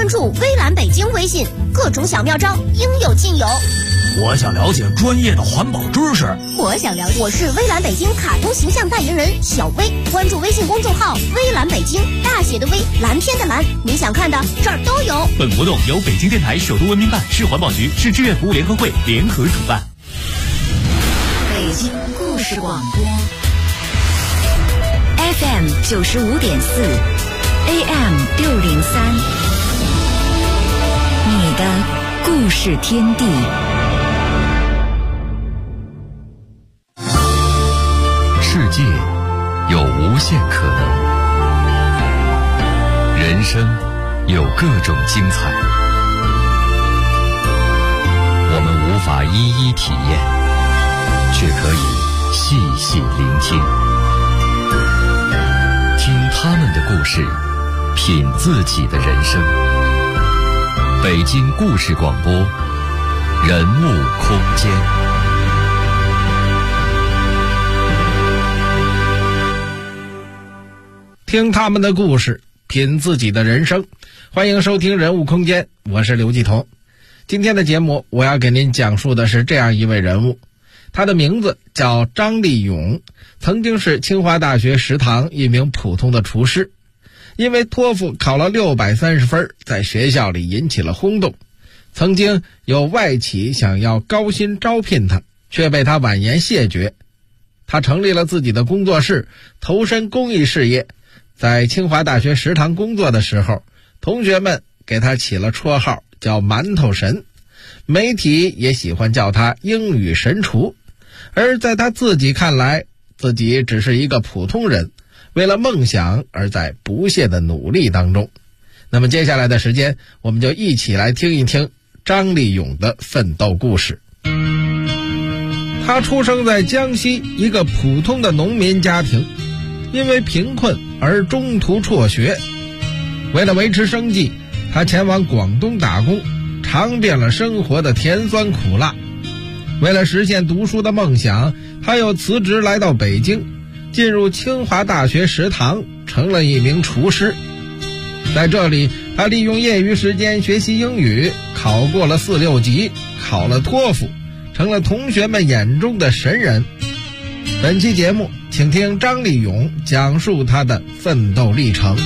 关注微蓝北京微信，各种小妙招应有尽有。 我想了解专业的环保知识。 我是微蓝北京卡通形象代言人小薇，关注微信公众号微蓝北京，大写的微，蓝天的蓝，你想看的这儿都有。 本活动由北京电台首都文明办、市环保局、市志愿服务联合会联合主办。 北京故事广播 FM 95.4 AM 603，你的故事天地。 世界有无限可能，人生有各种精彩，我们无法一一体验，却可以细细聆听，听他们的故事，品自己的人生。北京故事广播，人物空间。 听他们的故事，品自己的人生。欢迎收听人物空间，我是刘继彤。今天的节目我要给您讲述的是这样一位人物，他的名字叫张立勇，曾经是清华大学食堂一名普通的厨师，因为托福考了630分，在学校里引起了轰动。曾经有外企想要高薪招聘他，却被他婉言谢绝。他成立了自己的工作室，投身公益事业。在清华大学食堂工作的时候，同学们给他起了绰号叫馒头神，媒体也喜欢叫他英语神厨。而在他自己看来，自己只是一个普通人，为了梦想而在不懈的努力当中。那么接下来的时间，我们就一起来听一听张立勇的奋斗故事。他出生在江西一个普通的农民家庭，因为贫困而中途辍学。为了维持生计，他前往广东打工，尝遍了生活的甜酸苦辣。为了实现读书的梦想，他又辞职来到北京，进入清华大学食堂，成了一名厨师。在这里，他利用业余时间学习英语，考过了4、6级，考了托福，成了同学们眼中的神人。本期节目，请听张立勇讲述他的奋斗历程。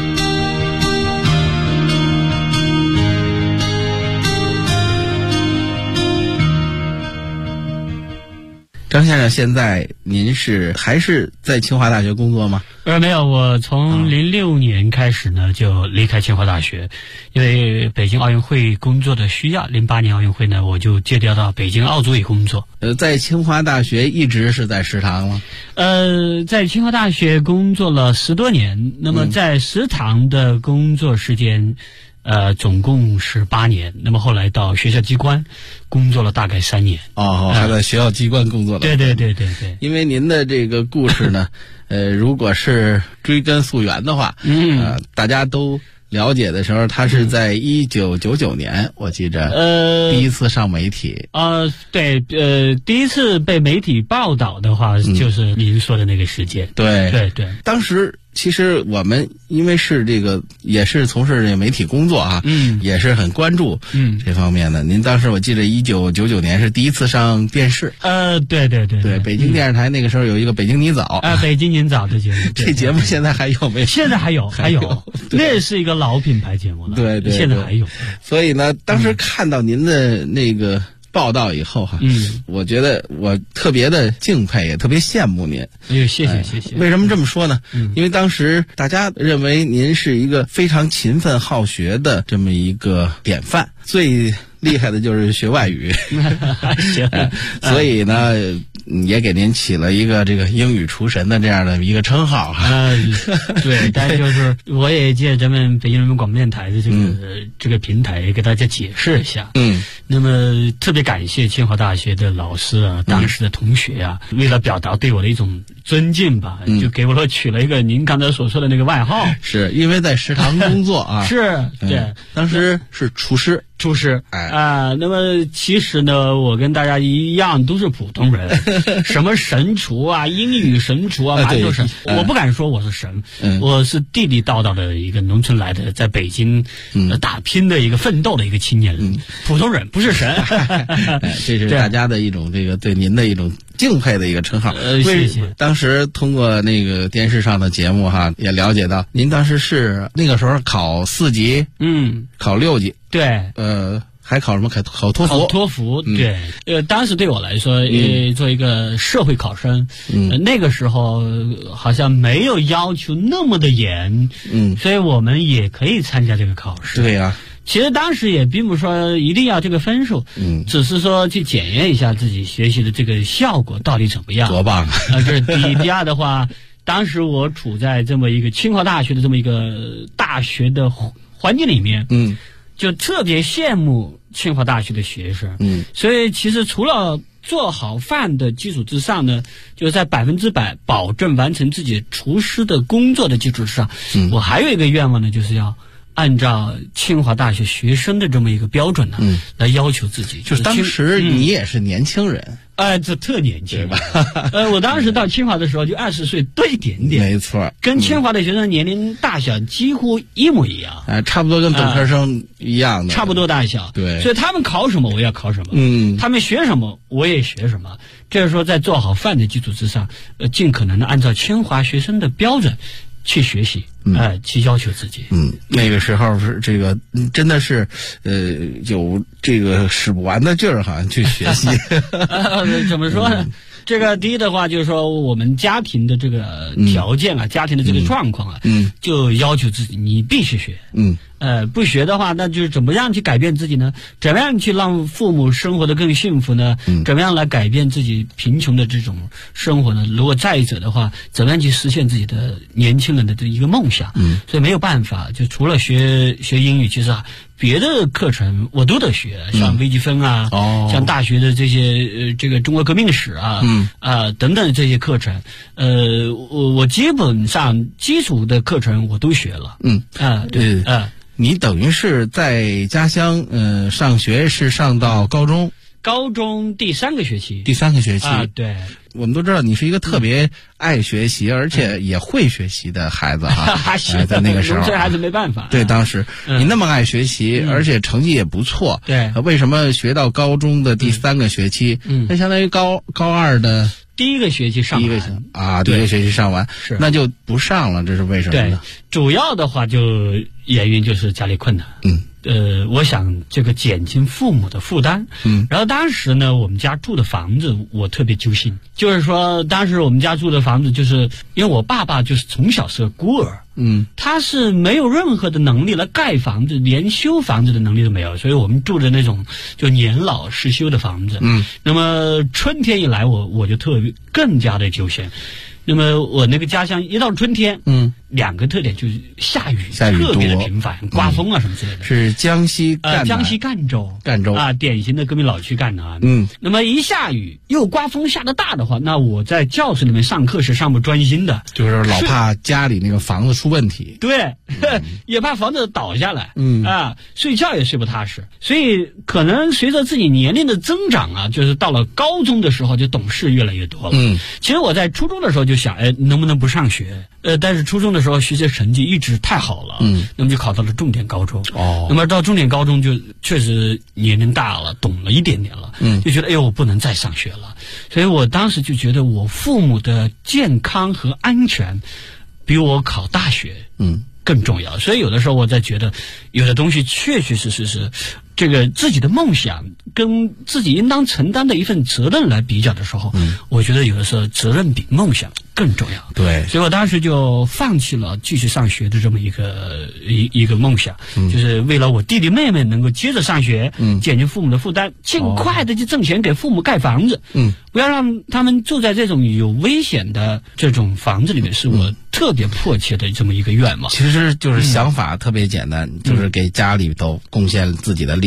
张先生，现在您还是在清华大学工作吗？ 没有，我从06年开始呢就离开清华大学，因为北京奥运会工作的需要，08年奥运会呢我就借调到北京奥组委工作。 在清华大学一直是在食堂吗？ 在清华大学工作了10多年，那么在食堂的工作时间总共是8年，那么后来到学校机关工作了大概3年。 还在学校机关工作了。 对。 因为您的这个故事呢，如果是追根溯源的话，大家都了解的时候，他是在1999年，我记着，第一次上媒体。 对，第一次被媒体报道的话，就是您说的那个时间。对， 当时其实我们因为是这个也是从事这个媒体工作啊，也是很关注这方面的。您当时我记得1999年是第一次上电视。 对， 北京电视台那个时候有一个北京泥早。 北京泥早的节目。 这节目现在还有没有？ 现在还有，那是一个老品牌节目了。 对， 现在还有。 所以呢，当时看到您的那个报道以后我觉得我特别的敬佩，也特别羡慕您。 谢谢。 为什么这么说呢？因为当时大家认为您是一个非常勤奋好学的这么一个典范，最厉害的就是学外语。所以呢也给您起了一个这个英语厨神的这样的一个称号。 对，但就是我也借咱们北京人民广播电台的这个平台给大家解释一下。那么特别感谢清华大学的老师啊，当时的同学啊，为了表达对我的一种尊敬吧，就给我取了一个您刚才所说的那个外号。 是因为在食堂工作啊。 是，对， 当时是厨师。 出师那么其实呢，我跟大家一样都是普通人，什么神厨啊，英语神厨啊，满都是。我不敢说我是神，我是地地道道的一个农村来的，在北京打拼的一个奋斗的一个青年，普通人不是神。 这是大家的一种这个对您的一种敬佩的一个称号。 谢谢。 当时通过那个电视上的节目哈，也了解到您当时是那个时候考4级，考6级， 对， 还考什么？考托福。 考托福，对。当时对我来说，做一个社会考生，那个时候好像没有要求那么的严，所以我们也可以参加这个考试。 对呀。 其实当时也并不说一定要这个分数，只是说去检验一下自己学习的这个效果到底怎么样。 多棒啊！ 这是第一。第二的话，当时我处在这么一个清华大学的这么一个大学的环境里面，就特别羡慕清华大学的学生，所以其实除了做好饭的基础之上呢，就是在100%保证完成自己厨师的工作的基础之上，我还有一个愿望呢，就是要按照清华大学学生的这么一个标准呢，来要求自己。 就是当时你也是年轻人， 这特年轻吧？我当时到清华的时候就20岁多一点点， 没错， 跟清华的学生年龄大小几乎一模一样， 差不多跟本科生一样的， 差不多大小。 对， 所以他们考什么我也要考什么，他们学什么我也学什么。就是说，在做好饭的基础之上，尽可能的按照清华学生的标准去学习，去要求自己。 那个时候是这个真的是，有这个使不完的劲儿，好像去学习。 怎么说呢？这个第一的话就是说，我们家庭的这个条件啊，家庭的这个状况啊，就要求自己你必须学。不学的话，那就是怎么样去改变自己呢？怎么样去让父母生活得更幸福呢？怎么样来改变自己贫穷的这种生活呢？如果再者的话，怎么样去实现自己的年轻人的这一个梦想？所以没有办法，就除了学英语，其实别的课程我都得学，像微积分啊，像大学的这些这个中国革命史啊，等等这些课程，我基本上基础的课程我都学了。对。 你等于是在家乡上学是上到高中第3个学期。对。 我们都知道你是一个特别爱学习，而且也会学习的孩子哈。在那个时候， 这孩子没办法。 对，当时你那么爱学习，而且成绩也不错。 对。 为什么学到高中的第3个学期？那相当于高2的第一个学期上完。 第一个学期上完， 是那就不上了，这是为什么呢？ 对，主要的话就原因就是家里困难。我想这个减轻父母的负担。然后当时呢，我们家住的房子我特别揪心，就是说当时我们家住的房子，就是因为我爸爸就是从小是个孤儿，他是没有任何的能力来盖房子，连修房子的能力都没有，所以我们住的那种就年老失修的房子。那么春天一来，我就更加的揪心。那么我那个家乡一到春天，2个特点就是下雨特别的频繁，刮风啊什么之类的。 是江西赣州典型的革命老区赣南。那么一下雨又刮风下得大的话，那我在教室里面上课是上不专心的， 就是老怕家里那个房子出问题。 对，也怕房子倒下来。睡觉也睡不踏实。所以可能随着自己年龄的增长啊，就是到了高中的时候就懂事越来越多了。其实我在初中的时候就想，能不能不上学？但是初中的时候学习成绩一直太好了，那么就考到了重点高中。那么到重点高中就确实年龄大了，懂了一点点了，就觉得我不能再上学了。所以我当时就觉得我父母的健康和安全比我考大学更重要。所以有的时候我在觉得，有的东西确确实实是这个自己的梦想跟自己应当承担的一份责任来比较的时候，我觉得有的时候责任比梦想更重要。 对， 所以我当时就放弃了继续上学的这么一个梦想，就是为了我弟弟妹妹能够接着上学，减轻父母的负担，尽快的去挣钱给父母盖房子，不要让他们住在这种有危险的这种房子里面，是我特别迫切的这么一个愿望。 其实就是想法特别简单，就是给家里头贡献自己的力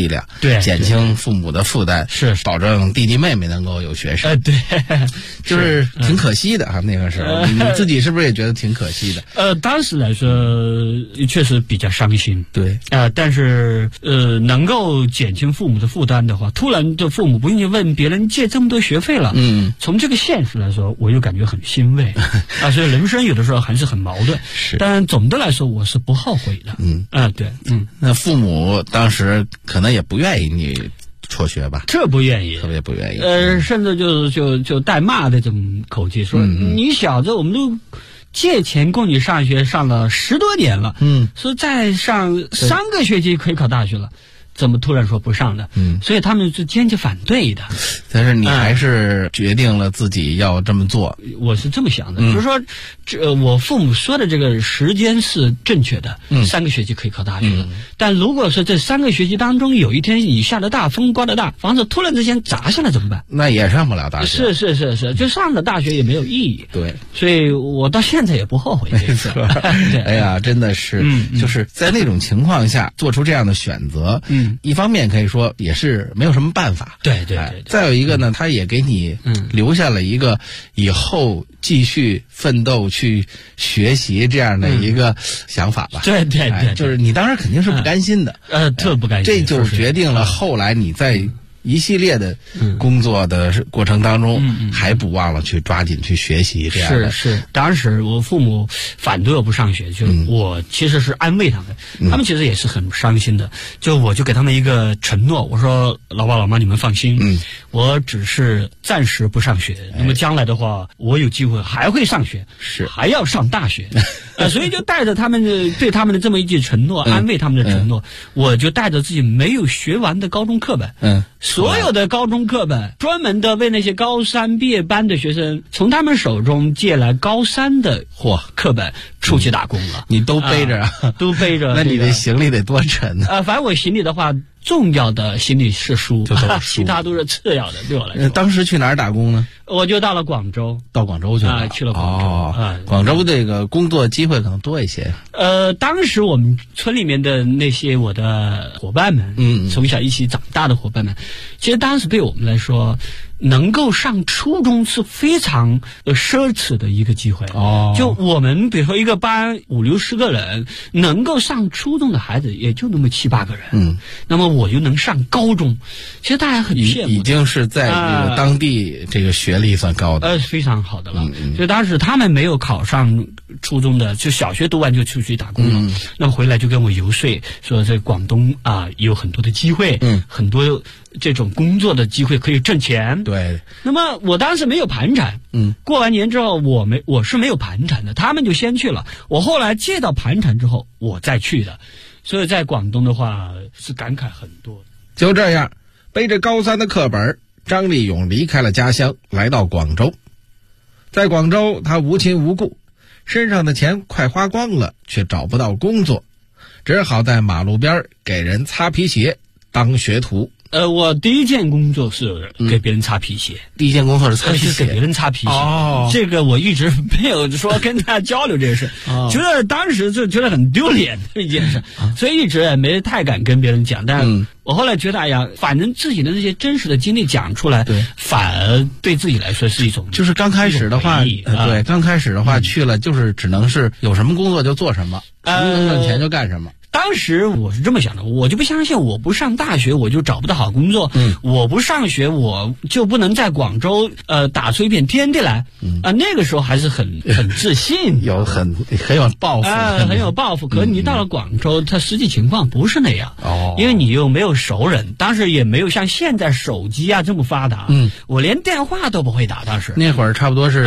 力量， 对， 减轻父母的负担， 是保证弟弟妹妹能够有学识。 对， 就是挺可惜的那个时候，你自己是不是也觉得挺可惜的？ 当时来说确实比较伤心。 对， 但是能够减轻父母的负担的话，突然的父母不愿意问别人借这么多学费了。从这个现实来说，我又感觉很欣慰所以人生有的时候还是很矛盾。 是， 但总的来说，我是不后悔的。对， 那父母当时可能也不愿意你辍学吧？ 这不愿意， 特别不愿意。 甚至就带骂的这种口气说：“你小子，我们都借钱供你上学，上了10多年了，说再上3个学期可以考大学了。”怎么突然说不上的？所以他们是坚决反对的。 但是你还是决定了自己要这么做。 我是这么想的，就是说，我父母说的这个时间是正确的，3个学期可以考大学了。但如果说这3个学期当中有一天你下了大风，刮了大，房子突然之间砸下来怎么办？ 那也上不了大学。 是，就上了大学也没有意义。 对， 所以我到现在也不后悔这个事。 哎呀，真的是，就是在那种情况下做出这样的选择。一方面可以说也是没有什么办法， 对。 再有一个呢，他也给你留下了一个以后继续奋斗去学习这样的一个想法吧。 对， 就是你当时肯定是不甘心的， 特不甘心。 这就决定了后来你在一系列的工作的过程当中，还不忘了去抓紧去学习这样的。 是，当时我父母反对我不上学，就我其实是安慰他们，他们其实也是很伤心的。就我就给他们一个承诺，我说老爸老妈你们放心，我只是暂时不上学，那么将来的话，我有机会还会上学，还要上大学。所以就带着他们对他们的这么一句承诺，安慰他们的承诺，我就带着自己没有学完的高中课本，所有的高中课本，专门的为那些高3毕业班的学生，从他们手中借来高3的课本出去打工了。 你都背着都背着。 那你的行李得多沉呢？ 反正我行李的话，重要的行李是书，其他都是次要的，对我来说。 当时去哪儿打工呢？ 我就到了广州。 到广州去了？ 去了广州。 广州这个工作机会可能多一些。 当时我们村里面的那些我的伙伴们，从小一起长大的伙伴们，其实当时对我们来说，能够上初中是非常奢侈的一个机会。就我们比如说一个班5、60个人，能够上初中的孩子也就那么7、8个人。那么我就能上高中，其实大家很羡慕。 已经是在这个当地这个学历算高的， 非常好的了。所以当时他们没有考上初中的，就小学读完就出去打工了。那么回来就跟我游说，说在广东有很多的机会，很多这种工作的机会可以挣钱。 对。 那么我当时没有盘缠，过完年之后我是没有盘缠的，他们就先去了。我后来借到盘缠之后，我再去的。所以在广东的话是感慨很多。 就这样，背着高3的课本，张立勇离开了家乡，来到广州。在广州，他无亲无故，身上的钱快花光了，却找不到工作，只好在马路边给人擦皮鞋当学徒。 我第一件工作是给别人擦皮鞋。 第一件工作是擦皮鞋， 是给别人擦皮鞋。这个我一直没有说跟大家交流这个事，觉得当时就觉得很丢脸的一件事，所以一直也没太敢跟别人讲。但我后来觉得，哎呀，反正自己的那些真实的经历讲出来，反而对自己来说是一种， 就是刚开始的话，刚开始的话去了，就是只能是有什么工作就做什么，能挣钱就干什么。 当时我是这么想的，我就不相信我不上大学我就找不到好工作，我不上学我就不能在广州打出一片天地来，那个时候还是很自信， 很有抱负， 很有抱负。可你到了广州，它实际情况不是那样，因为你又没有熟人，当时也没有像现在手机这么发达，我连电话都不会打。当时那会儿差不多是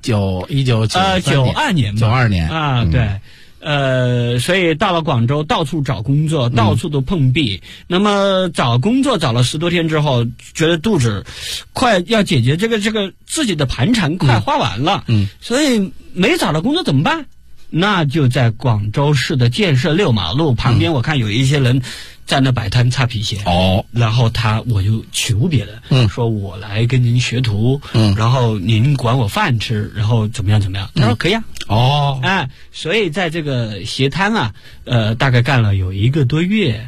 1992年，92年对。所以到了广州，到处找工作，到处都碰壁。那么找工作找了10多天之后，觉得肚子快要解决这个自己的盘缠快花完了，所以没找到工作怎么办？那就在广州市的建设6马路旁边，我看有一些人在那摆摊擦皮鞋，然后我就求别人，说我来跟您学徒，然后您管我饭吃，然后怎么样，他说可以啊。所以在这个鞋摊大概干了有1个多月，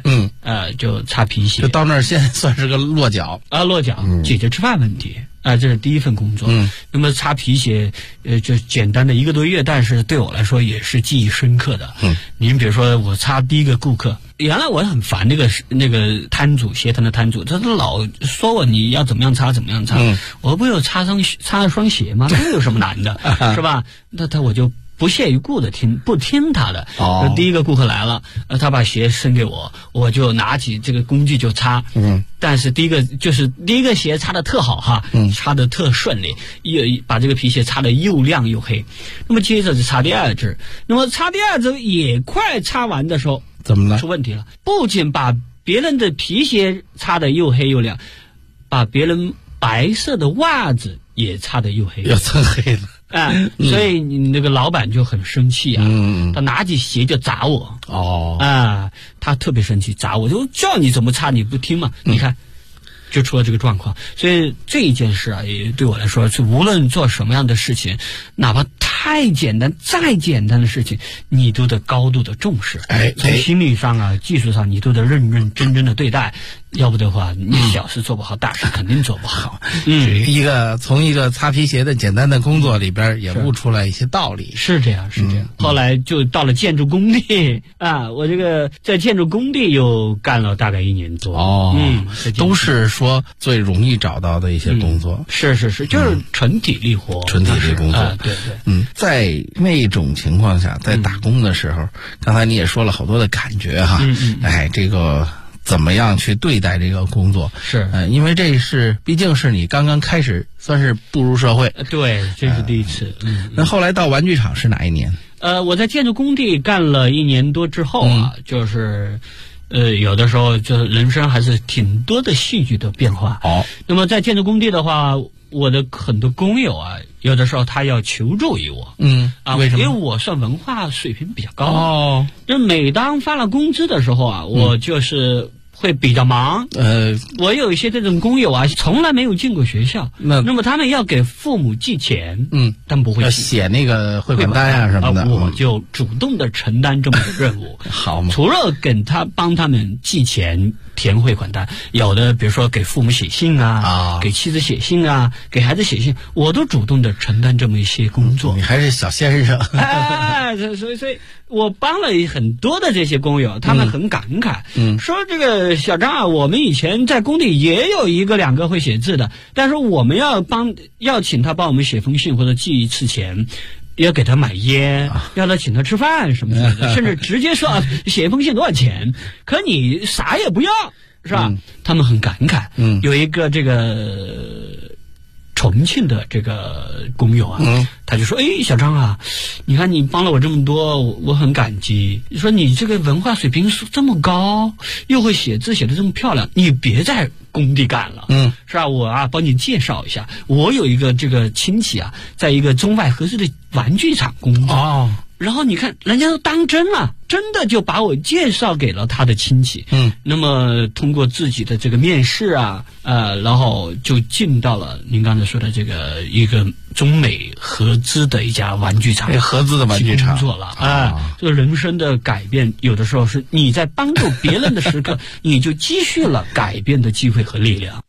就擦皮鞋。 就到那儿先算是个落脚啊，落脚解决吃饭问题。这是第一份工作。那么擦皮鞋，就简单的1个多月，但是对我来说也是记忆深刻的。您比如说，我擦第一个顾客，原来我很烦那个摊主，鞋摊的摊主，他老说我你要怎么样擦怎么样擦。我不有擦双鞋吗？这有什么难的，是吧？那我就不屑一顾的不听他的。第一个顾客来了，他把鞋伸给我，我就拿起这个工具就擦。但是第一个鞋擦的特好哈，擦的特顺利，把这个皮鞋擦的又亮又黑。那么接着就擦第二只，那么擦第二只也快擦完的时候， 怎么了？ 出问题了，不仅把别人的皮鞋擦的又黑又亮，把别人白色的袜子也擦的又黑又蹭黑了。 所以你那个老板就很生气啊，他拿起鞋就砸我。他特别生气，砸我，就叫你怎么擦你不听嘛。你看，就出了这个状况。所以这一件事啊，也对我来说是无论做什么样的事情，哪怕太简单再简单的事情，你都得高度的重视。从心理上啊技术上你都得认认真真的对待，要不的话你小事做不好，大事肯定做不好。 从一个擦皮鞋的简单的工作里边也悟出来一些道理。 是这样。后来就到了建筑工地我这个在建筑工地又干了大概1年多。 都是说最容易找到的一些工作。 是，就是纯体力活， 纯体力工作。 对。 在那种情况下，在打工的时候，刚才你也说了好多的感觉哈。这个怎么样去对待这个工作？是，因为毕竟是你刚刚开始，算是步入社会。 对，这是第一次。 那后来到玩具厂是哪一年？ 我在建筑工地干了1年多之后就是有的时候就人生还是挺多的戏剧的变化。那么在建筑工地的话，我的很多工友有的时候他要求助于我。 为什么？ 因为我算文化水平比较高。那每当发了工资的时候我就是会比较忙。我有一些这种工友从来没有进过学校，那么他们要给父母寄钱，但不会要写那个汇款单什么的， 我就主动的承担这么个任务。 好嘛， 除了帮他们寄钱填汇款单，有的比如说给父母写信给妻子写信给孩子写信，我都主动的承担这么一些工作。 你还是小先生。 所以我帮了很多的这些工友，他们很感慨，说这个小张我们以前在工地也有1个2个会写字的，但是我们要请他帮我们写封信或者寄1次钱，要给他买烟，要他请他吃饭什么之类的，甚至直接说写一封信多少钱，可你啥也不要，是吧？他们很感慨。有一个这个重庆的这个工友他就说小张你看你帮了我这么多，我很感激。你说你这个文化水平这么高，又会写字写得这么漂亮，你别在工地干了，是吧？我帮你介绍一下，我有一个这个亲戚在一个中外合资的玩具厂工作。然后你看人家都当真了，真的就把我介绍给了他的亲戚。那么通过自己的这个面试然后就进到了您刚才说的这个一个中美合资的一家玩具厂， 合资的玩具厂工作了。这个人生的改变，有的时候是你在帮助别人的时刻，你就积蓄了改变的机会和力量。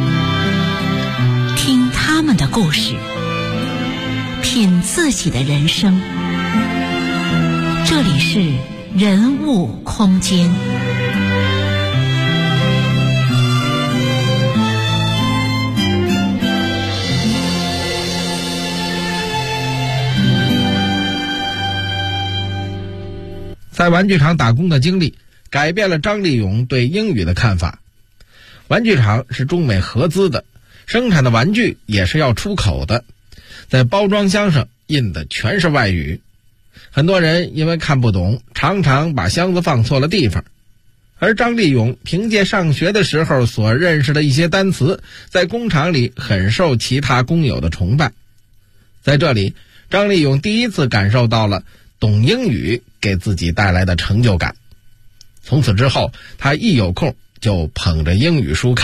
听他们的故事，品自己的人生。这里是人物空间。 在玩具厂打工的经历改变了张立勇对英语的看法。玩具厂是中美合资的，生产的玩具也是要出口的，在包装箱上印的全是外语。很多人因为看不懂，常常把箱子放错了地方。而张立勇凭借上学的时候所认识的一些单词，在工厂里很受其他工友的崇拜。在这里，张立勇第一次感受到了懂英语给自己带来的成就感。从此之后，他一有空就捧着英语书看，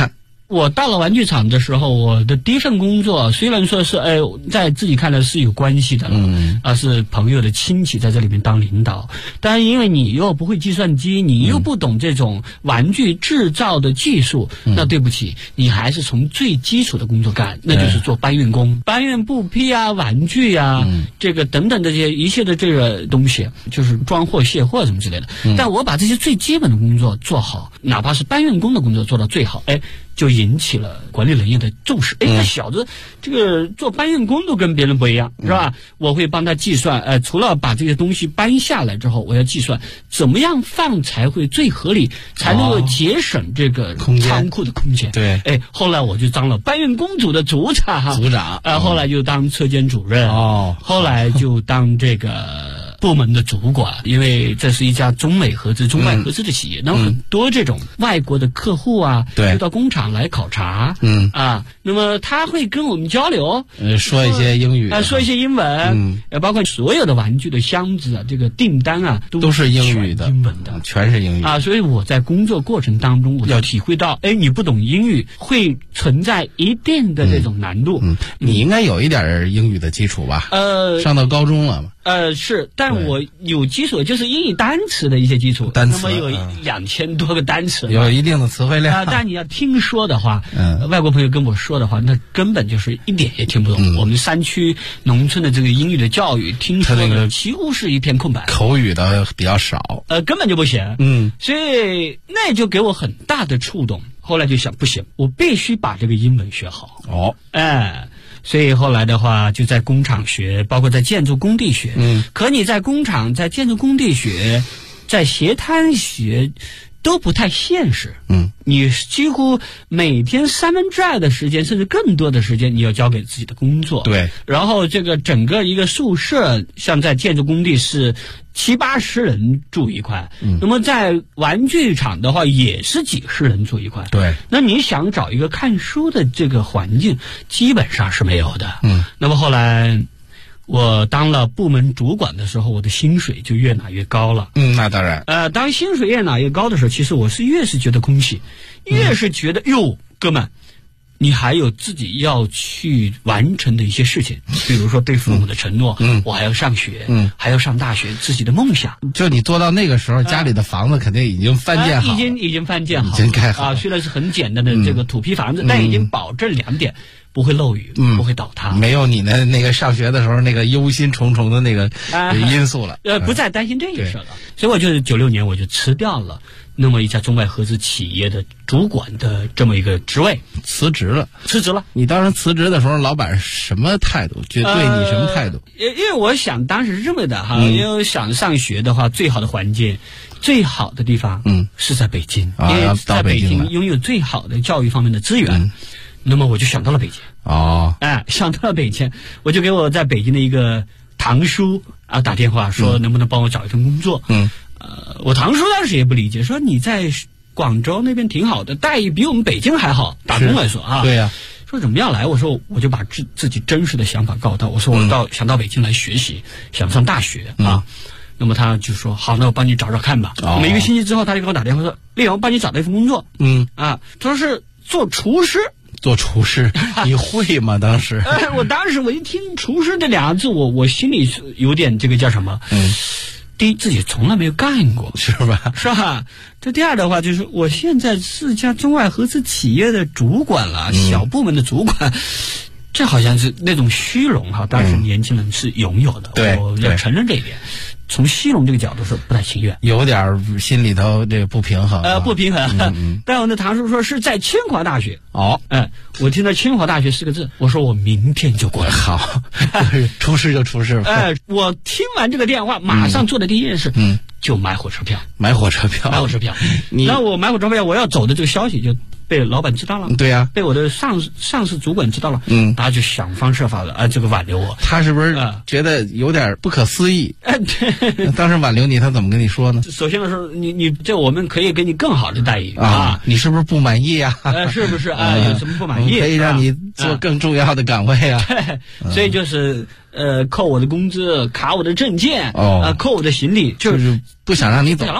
我到了玩具厂的时候，我的第一份工作虽然说是在自己看来是有关系的了，是朋友的亲戚在这里面当领导，但是因为你又不会计算机，你又不懂这种玩具制造的技术，那对不起，你还是从最基础的工作干，那就是做搬运工，搬运布匹啊、玩具啊，这个等等这些一切的这个东西，就是装货、卸货什么之类的。但我把这些最基本的工作做好，哪怕是搬运工的工作做到最好，就引起了管理人员的重视。这小子这个做搬运工都跟别人不一样，是吧？我会帮他计算，除了把这些东西搬下来之后，我要计算怎么样放才会最合理，才能够节省这个仓库的空间。 对， 后来我就当了搬运工组的组长，后来就当车间主任，后来就当这个部门的主管，因为这是一家中美合资、中外合资的企业，那么很多这种外国的客户啊，就到工厂来考察，那么他会跟我们交流， 说一些英语， 说一些英文，包括所有的玩具的箱子啊，这个订单啊， 都是英语的， 英文的， 全是英语啊。所以我在工作过程当中，我要体会到，你不懂英语会存在一定的这种难度。 你应该有一点英语的基础吧？上到高中了嘛。 是，但我有基础，就是英语单词的一些基础，那么有2000多个单词， 有一定的词汇量。 但你要听说的话，外国朋友跟我说的话，那根本就是一点也听不懂。我们山区农村的这个英语的教育，听说的几乎是一片空白， 口语的比较少， 根本就不行。所以那就给我很大的触动。后来就想，不行，我必须把这个英文学好。所以后来的话，就在工厂学，包括在建筑工地学。可你在工厂、在建筑工地学、在鞋摊学，都不太现实。你几乎每天2/3的时间，甚至更多的时间，你要交给自己的工作。 对。 然后这个整个一个宿舍，像在建筑工地是70-80人住一块，那么在玩具厂的话也是几十人住一块。 对。 那你想找一个看书的这个环境，基本上是没有的。那么后来我当了部门主管的时候，我的薪水就越拿越高了。 那当然。 当薪水越拿越高的时候，其实我是越是觉得空虚，越是觉得哟，哥们，你还有自己要去完成的一些事情，比如说对父母的承诺，我还要上学，还要上大学，自己的梦想。 就你做到那个时候，家里的房子肯定已经翻建好了， 已经翻建好了， 已经盖好了。 虽然是很简单的这个土坯房子，但已经保证2点。不会漏雨，不会倒塌， 没有你的那个上学的时候那个忧心忡忡的那个因素了， 不再担心这个事了。所以我就是96年我就辞掉了那么一家中外合资企业的主管的这么一个职位， 辞职了。你当时辞职的时候，老板什么态度？就对你什么态度？ 因为我想当时是这么的哈，因为想上学的话，最好的环境、最好的地方，是在北京，因为在北京拥有最好的教育方面的资源。那么我就想到了北京。想到了北京，我就给我在北京的一个堂叔打电话说，能不能帮我找一份工作。我堂叔当时也不理解，说你在广州那边挺好的，待遇比我们北京还好，打工来说啊。 对呀。 说怎么样来？我说我就把自己真实的想法告诉他，我说我想到北京来学习，想上大学啊。那么他就说好，那我帮你找找看吧。每个星期之后，他就给我打电话说，丽阳，我帮你找到一份工作。他说是做厨师。你会吗？当时？我当时我一听厨师这2个字，我心里是有点这个叫什么？第一，自己从来没有干过， 是吧？ 是吧？这第二的话，就是我现在是家中外合资企业的主管了，小部门的主管。这好像是那种虚荣哈，当时年轻人是拥有的，我要承认这一点。从虚荣这个角度是不太情愿， 有点心里头这个不平衡。 不平衡。但我的堂叔说是在清华大学。我听到清华大学4个字，我说我明天就过来。 好，出事就出事吧。 我听完这个电话，马上做的第一件事，就买火车票。 那我买火车票，我要走的这个消息就被老板知道了。 对呀。 被我的上司主管知道了。他就想方设法的这个挽留我。 他是不是觉得有点不可思议？ 对。 当时挽留你，他怎么跟你说呢？ 首先的时候，你这我们可以给你更好的待遇你是不是不满意啊？ 是不是有什么不满意？ 可以让你做更重要的岗位啊。 所以就是扣我的工资，卡我的证件，扣我的行李， 就是不想让你走， 不想让我走。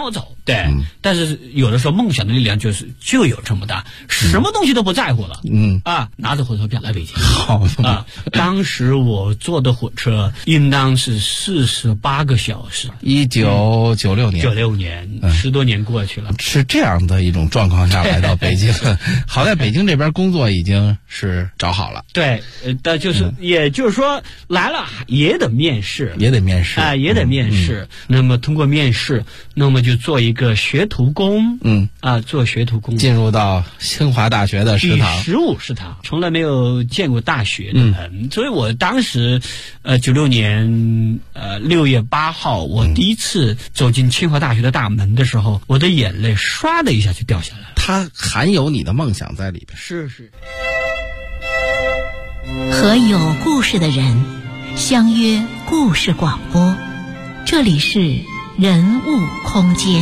对，但是有的时候梦想的力量就有这么大，什么东西都不在乎了。拿着火车票来北京。 好啊，当时我坐的火车应当是48个小时。 1996年 ，96年，10多年过去了。 是这样的一种状况下来到北京，好在北京这边工作已经是找好了。 对，但也就是说来了也得面试， 也得面试。 那么通过面试，那么就做一个学徒工。做学徒工， 进入到清华大学的食堂。 第15食堂，从来没有见过大学的人，所以我当时，96年6月8号，我第一次走进清华大学的大门的时候，我的眼泪唰的一下就掉下来了。 它含有你的梦想在里边。 是。 和有故事的人相约故事广播，这里是人物空间。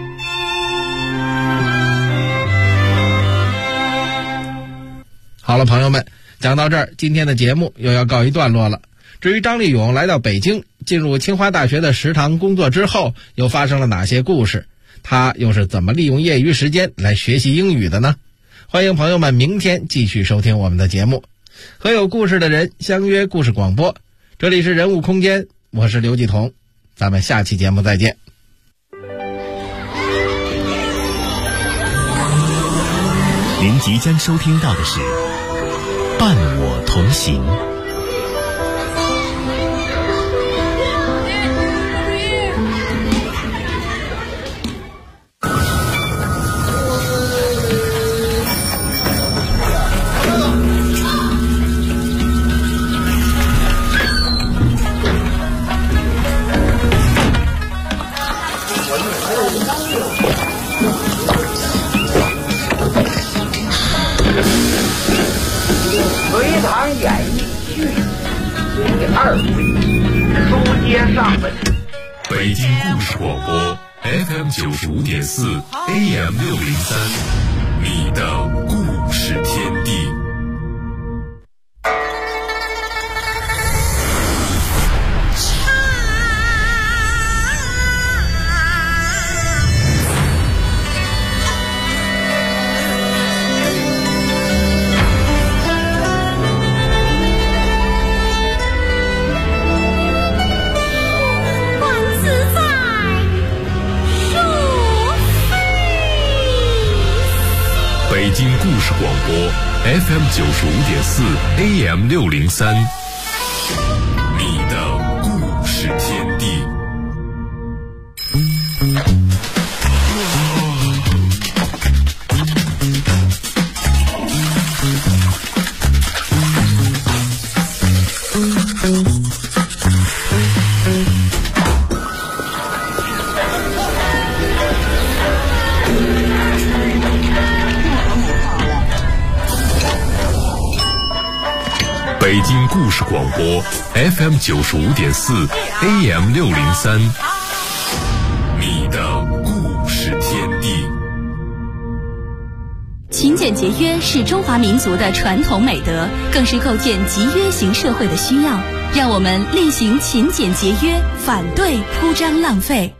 好了，朋友们，讲到这儿，今天的节目又要告一段落了。至于张立勇来到北京，进入清华大学的食堂工作之后，又发生了哪些故事？他又是怎么利用业余时间来学习英语的呢？欢迎朋友们明天继续收听我们的节目，和有故事的人相约故事广播。这里是人物空间，我是刘继彤，咱们下期节目再见。 您即将收听到的是伴我同行。 隋唐演义序第2回，书接上文。 北京故事广播 FM 95.4 AM 603，你的故事天地。北京故事广播 FM 95.4 AM 603，你的故事天地。北京故事广播 FM 95.4 AM 603，你的故事天地。 勤俭节约是中华民族的传统美德，更是构建集约型社会的需要。让我们厉行勤俭节约，反对铺张浪费。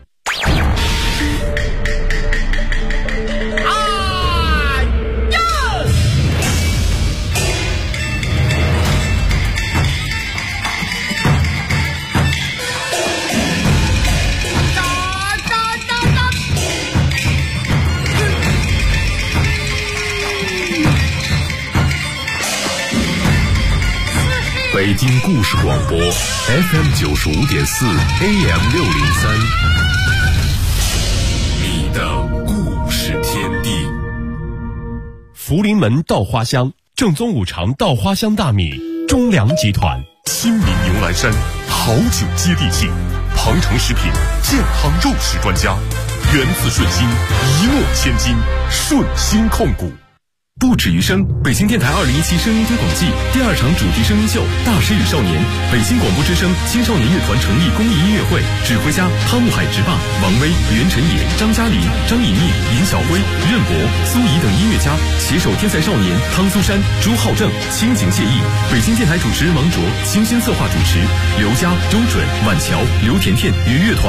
北京故事广播 FM 95.4 AM 603，你的故事天地。 福临门稻花香，正宗五常稻花香大米，中粮集团。 亲民牛栏山，好酒接地气。庞城食品健康肉食专家，源自顺心，一诺千金，顺心控股。不止于声，北京电台2017声音推广季第2场主题声音秀《大师与少年》，北京广播之声青少年乐团成立公益音乐会，指挥家汤姆海直霸、王威、袁晨野、张嘉林、张以密、尹晓辉、任博、苏怡等音乐家携手天才少年汤苏珊、朱浩正，倾情献艺。北京电台主持人王卓倾心策划主持，刘佳、周准、晚乔、刘甜甜与乐团